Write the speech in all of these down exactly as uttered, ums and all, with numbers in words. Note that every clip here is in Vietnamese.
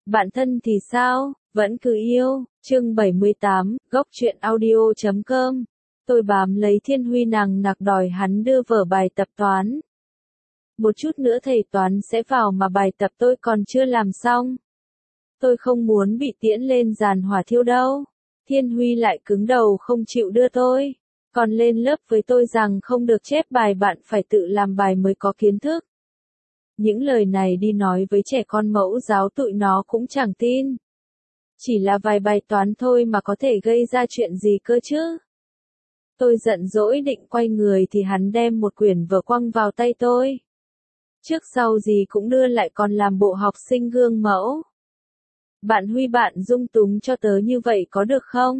Bạn thân thì sao, vẫn cứ yêu, chương bảy mươi tám, góc truyện audio chấm com. Tôi bám lấy Thiên Huy nằng nặc đòi hắn đưa vở bài tập toán. Một chút nữa thầy toán sẽ vào mà bài tập tôi còn chưa làm xong. Tôi không muốn bị tiễn lên giàn hỏa thiêu đâu. Thiên Huy lại cứng đầu không chịu đưa tôi. Còn lên lớp với tôi rằng không được chép bài, bạn phải tự làm bài mới có kiến thức. Những lời này đi nói với trẻ con mẫu giáo tụi nó cũng chẳng tin. Chỉ là vài bài toán thôi mà có thể gây ra chuyện gì cơ chứ. Tôi giận dỗi định quay người thì hắn đem một quyển vở quăng vào tay tôi. Trước sau gì cũng đưa lại, còn làm bộ học sinh gương mẫu. Bạn Huy, bạn dung túng cho tớ như vậy có được không?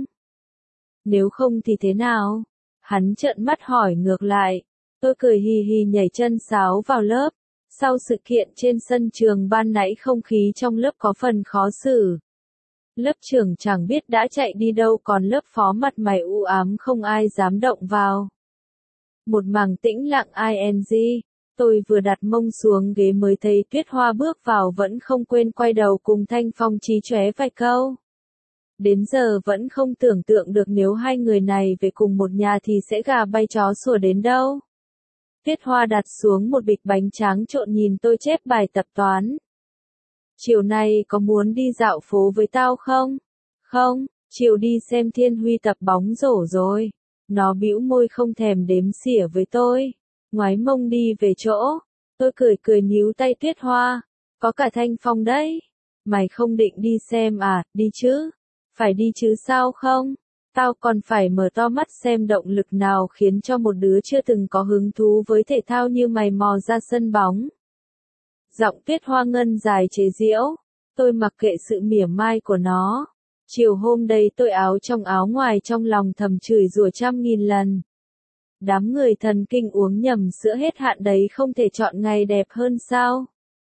Nếu không thì thế nào? Hắn trợn mắt hỏi ngược lại. Tôi cười hì hì nhảy chân sáo vào lớp. Sau sự kiện trên sân trường ban nãy, không khí trong lớp có phần khó xử. Lớp trưởng chẳng biết đã chạy đi đâu, còn lớp phó mặt mày u ám không ai dám động vào. Một mảng tĩnh lặng ing. Tôi vừa đặt mông xuống ghế mới thấy Tuyết Hoa bước vào, vẫn không quên quay đầu cùng Thanh Phong chí chóe vài câu. Đến giờ vẫn không tưởng tượng được nếu hai người này về cùng một nhà thì sẽ gà bay chó sủa đến đâu. Tuyết Hoa đặt xuống một bịch bánh tráng trộn nhìn tôi chép bài tập toán. Chiều nay có muốn đi dạo phố với tao không? Không, chiều đi xem Thiên Huy tập bóng rổ rồi. Nó bĩu môi không thèm đếm xỉa với tôi. Ngoái mông đi về chỗ. Tôi cười cười níu tay Tuyết Hoa. Có cả Thanh Phong đấy. Mày không định đi xem à? Đi chứ. Phải đi chứ sao không? Tao còn phải mở to mắt xem động lực nào khiến cho một đứa chưa từng có hứng thú với thể thao như mày mò ra sân bóng. Giọng Tuyết Hoa ngân dài chế giễu. Tôi mặc kệ sự mỉa mai của nó. Chiều hôm đấy tôi áo trong áo ngoài, trong lòng thầm chửi rủa trăm nghìn lần. Đám người thần kinh uống nhầm sữa hết hạn đấy, không thể chọn ngày đẹp hơn sao?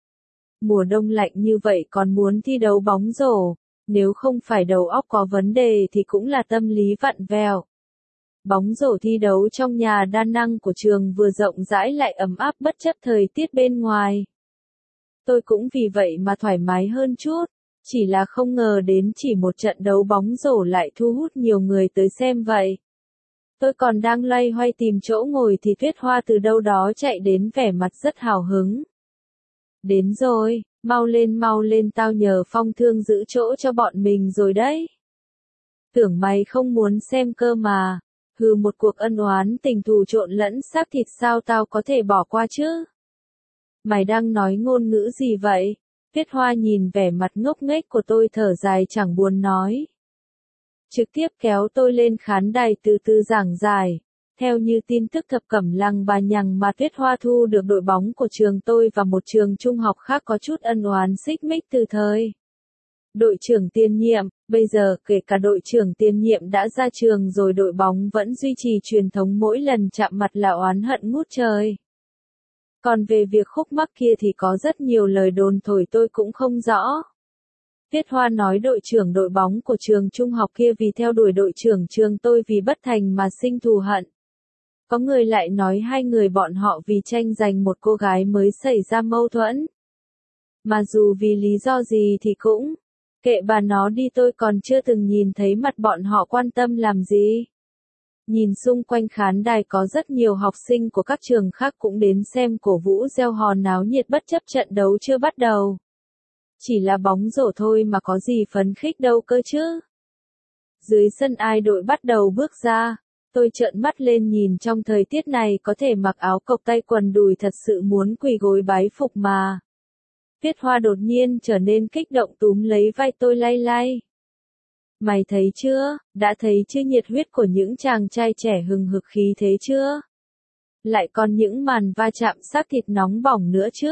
Mùa đông lạnh như vậy còn muốn thi đấu bóng rổ. Nếu không phải đầu óc có vấn đề thì cũng là tâm lý vặn vẹo. Bóng rổ thi đấu trong nhà đa năng của trường vừa rộng rãi lại ấm áp bất chấp thời tiết bên ngoài. Tôi cũng vì vậy mà thoải mái hơn chút. Chỉ là không ngờ đến chỉ một trận đấu bóng rổ lại thu hút nhiều người tới xem vậy. Tôi còn đang loay hoay tìm chỗ ngồi thì Tuyết Hoa từ đâu đó chạy đến, vẻ mặt rất hào hứng. Đến rồi, mau lên mau lên, tao nhờ Phong Thương giữ chỗ cho bọn mình rồi đấy. Tưởng mày không muốn xem cơ mà. Hừ, một cuộc ân oán tình thù trộn lẫn xác thịt sao tao có thể bỏ qua chứ? Mày đang nói ngôn ngữ gì vậy? Tuyết Hoa nhìn vẻ mặt ngốc nghếch của tôi thở dài chẳng buồn nói. Trực tiếp kéo tôi lên khán đài từ từ giảng giải. Theo như tin tức Thập Cẩm Lăng Bà Nhằng mà Tuyết Hoa thu được đội bóng của trường tôi và một trường trung học khác có chút ân oán xích mích từ thời đội trưởng tiền nhiệm. Bây giờ kể cả đội trưởng tiền nhiệm đã ra trường rồi, đội bóng vẫn duy trì truyền thống mỗi lần chạm mặt là oán hận ngút trời. Còn về việc khúc mắc kia thì có rất nhiều lời đồn thổi, tôi cũng không rõ. Tuyết Hoa nói đội trưởng đội bóng của trường trung học kia vì theo đuổi đội trưởng trường tôi vì bất thành mà sinh thù hận. Có người lại nói hai người bọn họ vì tranh giành một cô gái mới xảy ra mâu thuẫn. Mà dù vì lý do gì thì cũng kệ bà nó đi, tôi còn chưa từng nhìn thấy mặt bọn họ quan tâm làm gì. Nhìn xung quanh khán đài có rất nhiều học sinh của các trường khác cũng đến xem cổ vũ reo hò náo nhiệt bất chấp trận đấu chưa bắt đầu. Chỉ là bóng rổ thôi mà có gì phấn khích đâu cơ chứ. Dưới sân ai đội bắt đầu bước ra. Tôi trợn mắt lên nhìn, trong thời tiết này có thể mặc áo cộc tay quần đùi thật sự muốn quỳ gối bái phục mà. Tuyết Hoa đột nhiên trở nên kích động túm lấy vai tôi lay lay. Mày thấy chưa, đã thấy chưa, nhiệt huyết của những chàng trai trẻ hừng hực khí thế chưa? Lại còn những màn va chạm xác thịt nóng bỏng nữa chứ.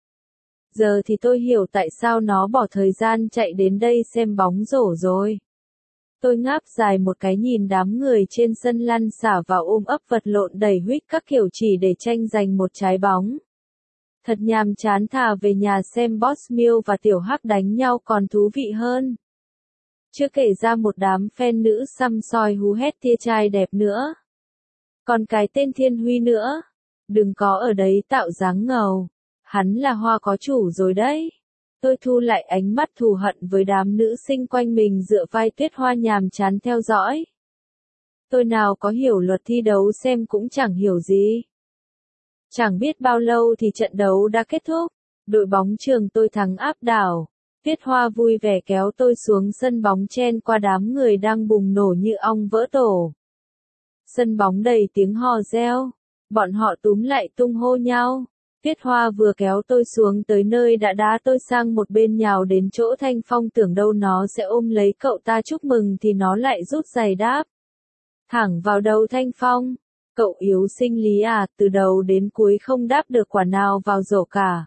Giờ thì tôi hiểu tại sao nó bỏ thời gian chạy đến đây xem bóng rổ rồi. Tôi ngáp dài một cái nhìn đám người trên sân lăn xả vào ôm ấp vật lộn đầy huýt các kiểu chỉ để tranh giành một trái bóng. Thật nhàm chán, thà về nhà xem Boss Mill và Tiểu Hắc đánh nhau còn thú vị hơn. Chưa kể ra một đám fan nữ xăm soi hú hét tia trai đẹp nữa. Còn cái tên Thiên Huy nữa. Đừng có ở đấy tạo dáng ngầu. Hắn là Hoa có chủ rồi đấy. Tôi thu lại ánh mắt thù hận với đám nữ sinh quanh mình dựa vai Tuyết Hoa nhàm chán theo dõi. Tôi nào có hiểu luật thi đấu xem cũng chẳng hiểu gì. Chẳng biết bao lâu thì trận đấu đã kết thúc, đội bóng trường tôi thắng áp đảo. Tuyết Hoa vui vẻ kéo tôi xuống sân bóng chen qua đám người đang bùng nổ như ong vỡ tổ. Sân bóng đầy tiếng hò reo, bọn họ túm lại tung hô nhau. Tuyết Hoa vừa kéo tôi xuống tới nơi đã đá tôi sang một bên nhào đến chỗ Thanh Phong, tưởng đâu nó sẽ ôm lấy cậu ta chúc mừng thì nó lại rút giày đáp thẳng vào đầu Thanh Phong. Cậu yếu sinh lý à, từ đầu đến cuối không đáp được quả nào vào rổ cả.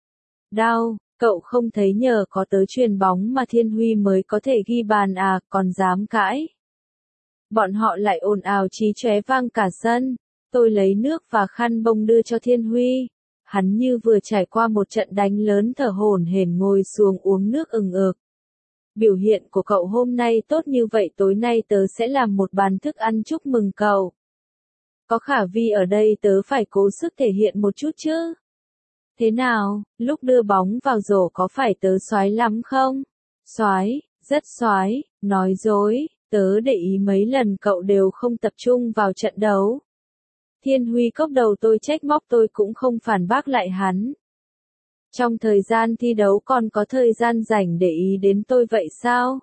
Đau, cậu không thấy nhờ có tớ chuyền bóng mà Thiên Huy mới có thể ghi bàn à, còn dám cãi. Bọn họ lại ồn ào chí chóe vang cả sân. Tôi lấy nước và khăn bông đưa cho Thiên Huy. Hắn như vừa trải qua một trận đánh lớn, thở hổn hển ngồi xuống uống nước ừng ực. Biểu hiện của cậu hôm nay tốt như vậy, tối nay tớ sẽ làm một bàn thức ăn chúc mừng cậu. Có Khả Vi ở đây tớ phải cố sức thể hiện một chút chứ. Thế nào, lúc đưa bóng vào rổ có phải tớ soái lắm không? Soái, rất soái, nói dối, tớ để ý mấy lần cậu đều không tập trung vào trận đấu. Thiên Huy cốc đầu tôi trách móc, tôi cũng không phản bác lại hắn. Trong thời gian thi đấu còn có thời gian rảnh để ý đến tôi vậy sao?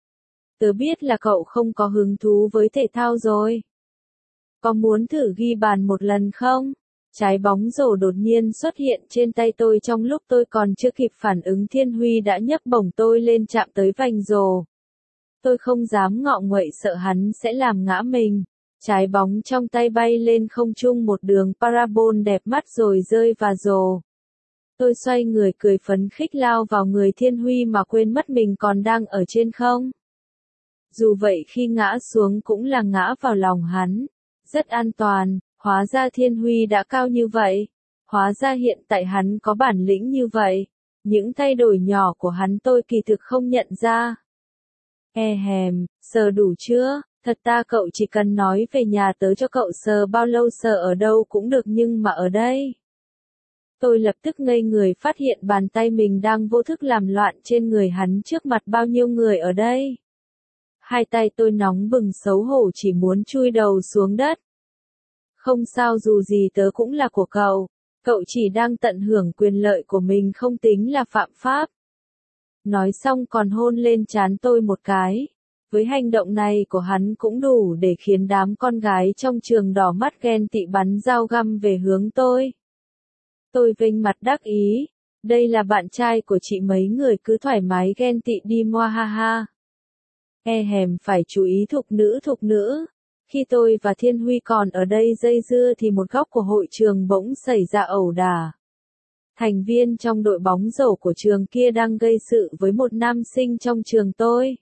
Tớ biết là cậu không có hứng thú với thể thao rồi. Có muốn thử ghi bàn một lần không? Trái bóng rổ đột nhiên xuất hiện trên tay tôi trong lúc tôi còn chưa kịp phản ứng, Thiên Huy đã nhấc bổng tôi lên chạm tới vành rổ. Tôi không dám ngọ nguậy, sợ hắn sẽ làm ngã mình. Trái bóng trong tay bay lên không trung một đường parabol đẹp mắt rồi rơi vào rổ. Tôi xoay người cười phấn khích lao vào người Thiên Huy mà quên mất mình còn đang ở trên không. Dù vậy khi ngã xuống cũng là ngã vào lòng hắn. Rất an toàn, hóa ra Thiên Huy đã cao như vậy. Hóa ra hiện tại hắn có bản lĩnh như vậy. Những thay đổi nhỏ của hắn tôi kỳ thực không nhận ra. E hèm, sờ đủ chưa? Thật ta cậu chỉ cần nói về nhà tớ cho cậu sờ bao lâu sờ ở đâu cũng được, nhưng mà ở đây. Tôi lập tức ngây người, phát hiện bàn tay mình đang vô thức làm loạn trên người hắn trước mặt bao nhiêu người ở đây. Hai tay tôi nóng bừng xấu hổ, chỉ muốn chui đầu xuống đất. Không sao, dù gì tớ cũng là của cậu. Cậu chỉ đang tận hưởng quyền lợi của mình, không tính là phạm pháp. Nói xong còn hôn lên trán tôi một cái. Với hành động này của hắn cũng đủ để khiến đám con gái trong trường đỏ mắt ghen tị bắn dao găm về hướng tôi. Tôi vênh mặt đắc ý. Đây là bạn trai của chị, mấy người cứ thoải mái ghen tị đi moa ha ha. E hèm, phải chú ý thục nữ thục nữ. Khi tôi và Thiên Huy còn ở đây dây dưa thì một góc của hội trường bỗng xảy ra ẩu đả. Thành viên trong đội bóng rổ của trường kia đang gây sự với một nam sinh trong trường tôi.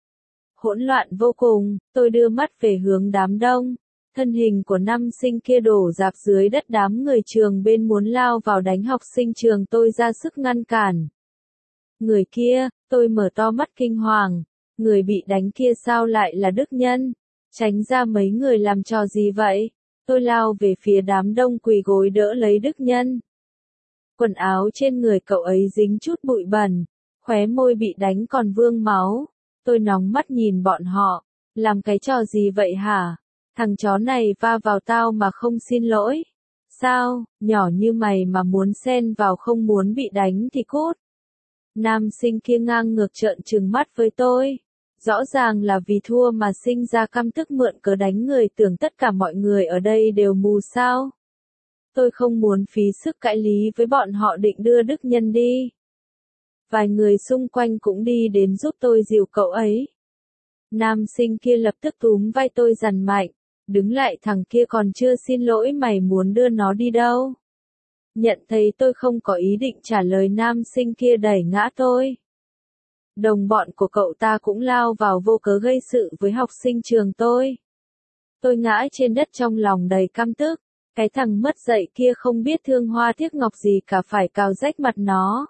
Hỗn loạn vô cùng, tôi đưa mắt về hướng đám đông. Thân hình của nam sinh kia đổ rạp dưới đất, đám người trường bên muốn lao vào đánh học sinh trường tôi ra sức ngăn cản. Người kia, tôi mở to mắt kinh hoàng. Người bị đánh kia sao lại là Đức Nhân? Tránh ra, mấy người làm trò gì vậy? Tôi lao về phía đám đông quỳ gối đỡ lấy Đức Nhân. Quần áo trên người cậu ấy dính chút bụi bẩn, khóe môi bị đánh còn vương máu. Tôi nóng mắt nhìn bọn họ. Làm cái trò gì vậy hả? Thằng chó này va vào tao mà không xin lỗi. Sao, nhỏ như mày mà muốn xen vào, không muốn bị đánh thì cút. Nam sinh kia ngang ngược trợn trừng mắt với tôi. Rõ ràng là vì thua mà sinh ra căm tức, mượn cớ đánh người, tưởng tất cả mọi người ở đây đều mù sao. Tôi không muốn phí sức cãi lý với bọn họ, định đưa Đức Nhân đi. Vài người xung quanh cũng đi đến giúp tôi dìu cậu ấy. Nam sinh kia lập tức túm vai tôi dằn mạnh. Đứng lại, thằng kia còn chưa xin lỗi, mày muốn đưa nó đi đâu? Nhận thấy tôi không có ý định trả lời, nam sinh kia đẩy ngã tôi. Đồng bọn của cậu ta cũng lao vào vô cớ gây sự với học sinh trường tôi. Tôi ngã trên đất trong lòng đầy căm tức. Cái thằng mất dạy kia không biết thương hoa tiếc ngọc gì cả, phải cào rách mặt nó.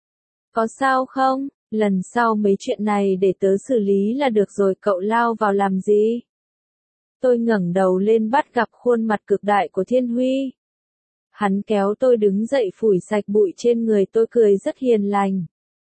Có sao không? Lần sau mấy chuyện này để tớ xử lý là được rồi, cậu lao vào làm gì? Tôi ngẩng đầu lên bắt gặp khuôn mặt cực đại của Thiên Huy. Hắn kéo tôi đứng dậy phủi sạch bụi trên người tôi, cười rất hiền lành.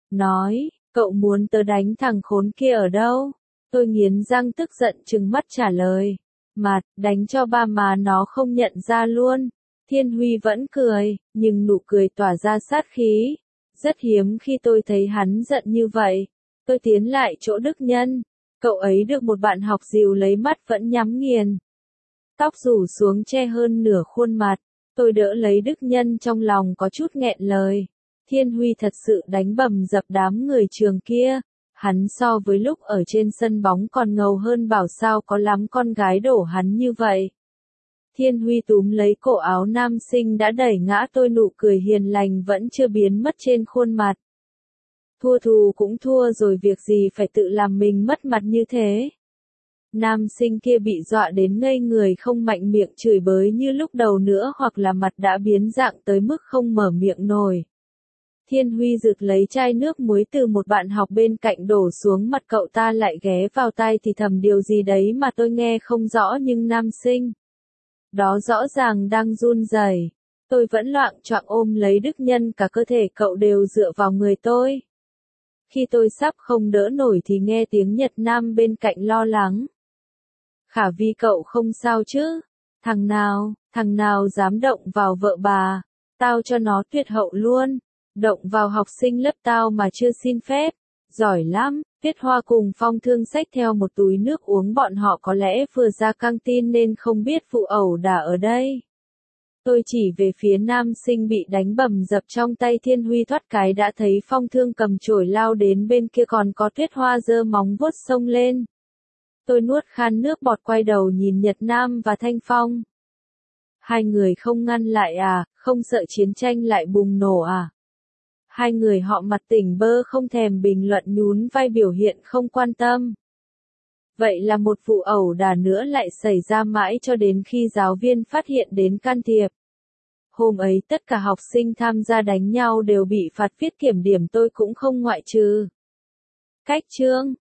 nói, cậu muốn tớ đánh thằng khốn kia ở đâu? Tôi nghiến răng tức giận trừng mắt trả lời, mặt, đánh cho ba má nó không nhận ra luôn. Thiên Huy vẫn cười, nhưng nụ cười tỏa ra sát khí. Rất hiếm khi tôi thấy hắn giận như vậy. Tôi tiến lại chỗ Đức Nhân. Cậu ấy được một bạn học dìu lấy mắt vẫn nhắm nghiền. Tóc rủ xuống che hơn nửa khuôn mặt. Tôi đỡ lấy Đức Nhân trong lòng có chút nghẹn lời. Thiên Huy thật sự đánh bầm dập đám người trường kia. Hắn so với lúc ở trên sân bóng còn ngầu hơn, bảo sao có lắm con gái đổ hắn như vậy. Thiên Huy túm lấy cổ áo nam sinh đã đẩy ngã tôi, nụ cười hiền lành vẫn chưa biến mất trên khuôn mặt. Thua thù cũng thua rồi, việc gì phải tự làm mình mất mặt như thế. Nam sinh kia bị dọa đến ngây người, không mạnh miệng chửi bới như lúc đầu nữa, hoặc là mặt đã biến dạng tới mức không mở miệng nổi. Thiên Huy rực lấy chai nước muối từ một bạn học bên cạnh đổ xuống mặt cậu ta, lại ghé vào tai thì thầm điều gì đấy mà tôi nghe không rõ, nhưng nam sinh đó rõ ràng đang run rẩy. Tôi vẫn loạng choạng ôm lấy Đức Nhân, cả cơ thể cậu đều dựa vào người tôi. Khi tôi sắp không đỡ nổi thì nghe tiếng Nhật Nam bên cạnh lo lắng. Khả Vi, cậu không sao chứ? Thằng nào, thằng nào dám động vào vợ bà, tao cho nó tuyệt hậu luôn. Động vào học sinh lớp tao mà chưa xin phép. Giỏi lắm. Tuyết Hoa cùng Phong Thương xách theo một túi nước uống, bọn họ có lẽ vừa ra căng tin nên không biết vụ ẩu đả ở đây. Tôi chỉ về phía nam sinh bị đánh bầm dập trong tay Thiên Huy, thoát cái đã thấy Phong Thương cầm chổi lao đến bên kia, còn có Tuyết Hoa giơ móng vuốt xông lên. Tôi nuốt khan nước bọt, quay đầu nhìn Nhật Nam và Thanh Phong. Hai người không ngăn lại à, không sợ chiến tranh lại bùng nổ à? Hai người họ mặt tỉnh bơ không thèm bình luận, nhún vai biểu hiện không quan tâm. Vậy là một vụ ẩu đả nữa lại xảy ra mãi cho đến khi giáo viên phát hiện đến can thiệp. Hôm ấy tất cả học sinh tham gia đánh nhau đều bị phạt viết kiểm điểm, tôi cũng không ngoại trừ. Cách chương